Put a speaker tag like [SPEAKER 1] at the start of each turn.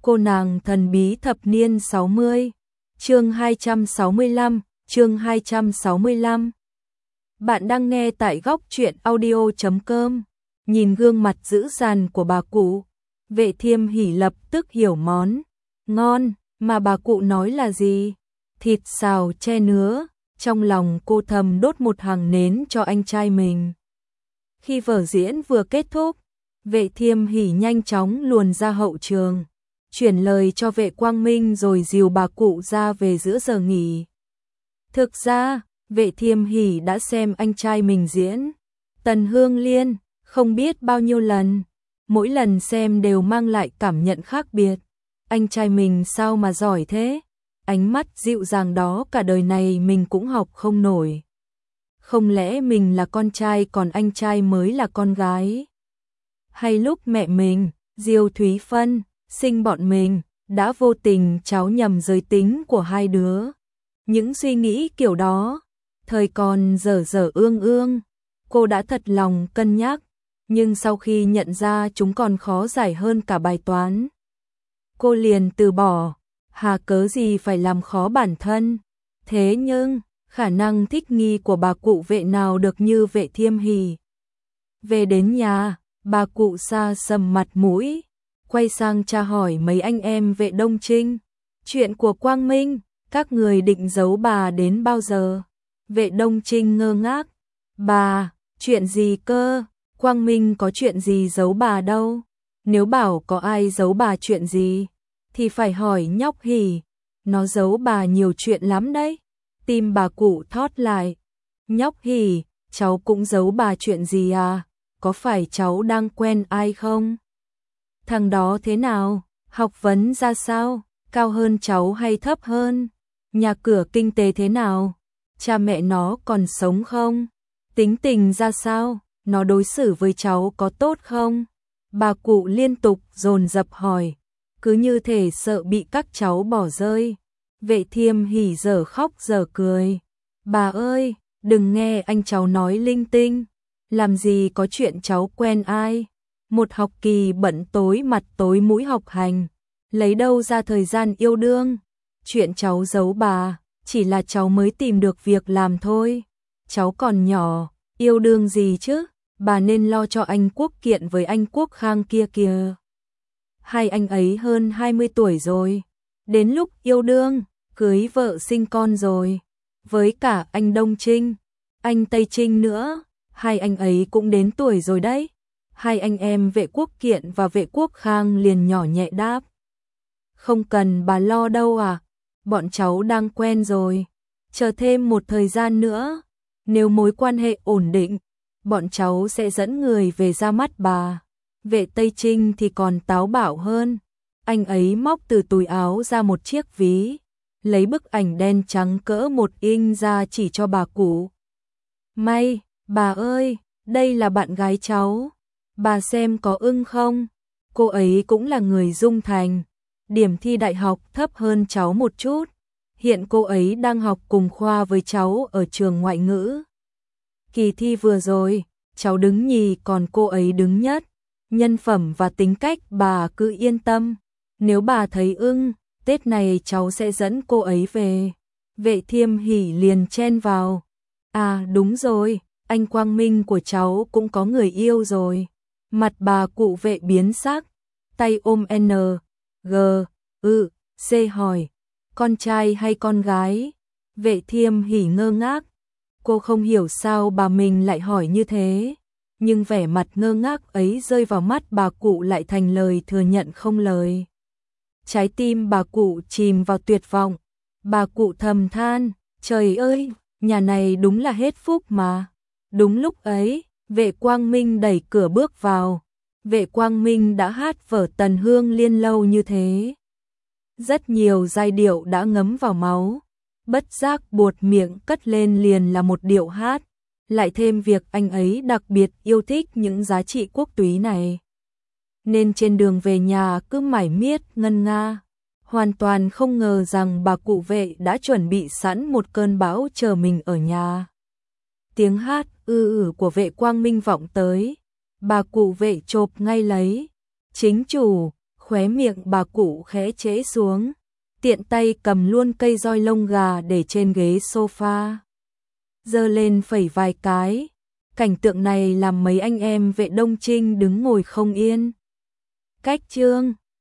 [SPEAKER 1] Cô nàng thần bí thập niên 60, chương 265, chương 265. Bạn đang nghe tại góc truyện audio.com. Nhìn gương mặt dữ dằn của bà cụ, Vệ Thiêm Hỉ lập tức hiểu món ngon mà bà cụ nói là gì. Thịt xào tre nứa, trong lòng cô thầm đốt một hàng nến cho anh trai mình. Khi vở diễn vừa kết thúc, Vệ Thiêm Hỉ nhanh chóng luồn ra hậu trường, chuyển lời cho Vệ Quang Minh rồi dìu bà cụ ra về giữa giờ nghỉ. Thực ra, Vệ Thiêm Hỉ đã xem anh trai mình diễn Tần Hương Liên không biết bao nhiêu lần, mỗi lần xem đều mang lại cảm nhận khác biệt. Anh trai mình sao mà giỏi thế? Ánh mắt dịu dàng đó cả đời này mình cũng học không nổi. Không lẽ mình là con trai còn anh trai mới là con gái? Hay lúc mẹ mình, Diêu Thúy Phân, sinh bọn mình, đã vô tình cháu nhầm giới tính của hai đứa. Những suy nghĩ kiểu đó, thời còn dở dở ương ương, cô đã thật lòng cân nhắc, nhưng sau khi nhận ra chúng còn khó giải hơn cả bài toán, cô liền từ bỏ, hà cớ gì phải làm khó bản thân. Thế nhưng, khả năng thích nghi của bà cụ Vệ nào được như Vệ Thiêm Hỉ. Về đến nhà, bà cụ xa sầm mặt mũi, quay sang tra hỏi mấy anh em Vệ Đông Trinh. Chuyện của Quang Minh, các người định giấu bà đến bao giờ? Vệ Đông Trinh ngơ ngác. Bà, chuyện gì cơ? Quang Minh có chuyện gì giấu bà đâu. Nếu bảo có ai giấu bà chuyện gì, thì phải hỏi nhóc Hỉ. Nó giấu bà nhiều chuyện lắm đấy. Tim bà cụ thót lại. Nhóc Hỉ, cháu cũng giấu bà chuyện gì à? Có phải cháu đang quen ai không? Thằng đó thế nào? Học vấn ra sao? Cao hơn cháu hay thấp hơn? Nhà cửa kinh tế thế nào? Cha mẹ nó còn sống không? Tính tình ra sao? Nó đối xử với cháu có tốt không? Bà cụ liên tục dồn dập hỏi, cứ như thể sợ bị các cháu bỏ rơi. Vệ Thiêm Hỉ dở khóc dở cười. Bà ơi, đừng nghe anh cháu nói linh tinh. Làm gì có chuyện cháu quen ai? Một học kỳ bận tối mặt tối mũi học hành, lấy đâu ra thời gian yêu đương? Chuyện cháu giấu bà, chỉ là cháu mới tìm được việc làm thôi. Cháu còn nhỏ, yêu đương gì chứ? Bà nên lo cho anh Quốc Kiện với anh Quốc Khang kia kìa. Hai anh ấy hơn 20 tuổi rồi, đến lúc yêu đương, cưới vợ sinh con rồi. Với cả anh Đông Trinh, anh Tây Trinh nữa, hai anh ấy cũng đến tuổi rồi đấy. Hai anh em Vệ Quốc Kiện và Vệ Quốc Khang liền nhỏ nhẹ đáp. Không cần bà lo đâu à, bọn cháu đang quen rồi. Chờ thêm một thời gian nữa, nếu mối quan hệ ổn định, bọn cháu sẽ dẫn người về ra mắt bà. Vệ Tây Trinh thì còn táo bạo hơn. Anh ấy móc từ túi áo ra một chiếc ví, lấy bức ảnh đen trắng cỡ 1 inch ra chỉ cho bà cụ. May, bà ơi, đây là bạn gái cháu. Bà xem có ưng không? Cô ấy cũng là người Dung Thành, điểm thi đại học thấp hơn cháu một chút. Hiện cô ấy đang học cùng khoa với cháu ở trường ngoại ngữ. Kỳ thi vừa rồi, cháu đứng nhì còn cô ấy đứng nhất. Nhân phẩm và tính cách bà cứ yên tâm. Nếu bà thấy ưng, Tết này cháu sẽ dẫn cô ấy về. Vệ Thiêm Hỉ liền chen vào. À đúng rồi, anh Quang Minh của cháu cũng có người yêu rồi. Mặt bà cụ Vệ biến sắc, tay ôm N, G, C hỏi, con trai hay con gái? Vệ Thiêm Hỉ ngơ ngác, cô không hiểu sao bà mình lại hỏi như thế, nhưng vẻ mặt ngơ ngác ấy rơi vào mắt bà cụ lại thành lời thừa nhận không lời. Trái tim bà cụ chìm vào tuyệt vọng, bà cụ thầm than, trời ơi, nhà này đúng là hết phúc mà. Đúng lúc ấy, Vệ Quang Minh đẩy cửa bước vào. Vệ Quang Minh đã hát vở Tần Hương Liên lâu như thế. Rất nhiều giai điệu đã ngấm vào máu, bất giác buột miệng cất lên liền là một điệu hát, lại thêm việc anh ấy đặc biệt yêu thích những giá trị quốc túy này. Nên trên đường về nhà cứ mải miết ngân nga, hoàn toàn không ngờ rằng bà cụ Vệ đã chuẩn bị sẵn một cơn bão chờ mình ở nhà. Tiếng hát của Vệ Quang Minh vọng tới, bà cụ Vệ chộp ngay lấy. Chính chủ, Khóe miệng bà cụ khẽ trễ xuống, tiện tay cầm luôn cây roi lông gà để trên ghế sofa. Giơ lên phẩy vài cái, cảnh tượng này làm mấy anh em vệ Đông Trinh đứng ngồi không yên. Cách Trương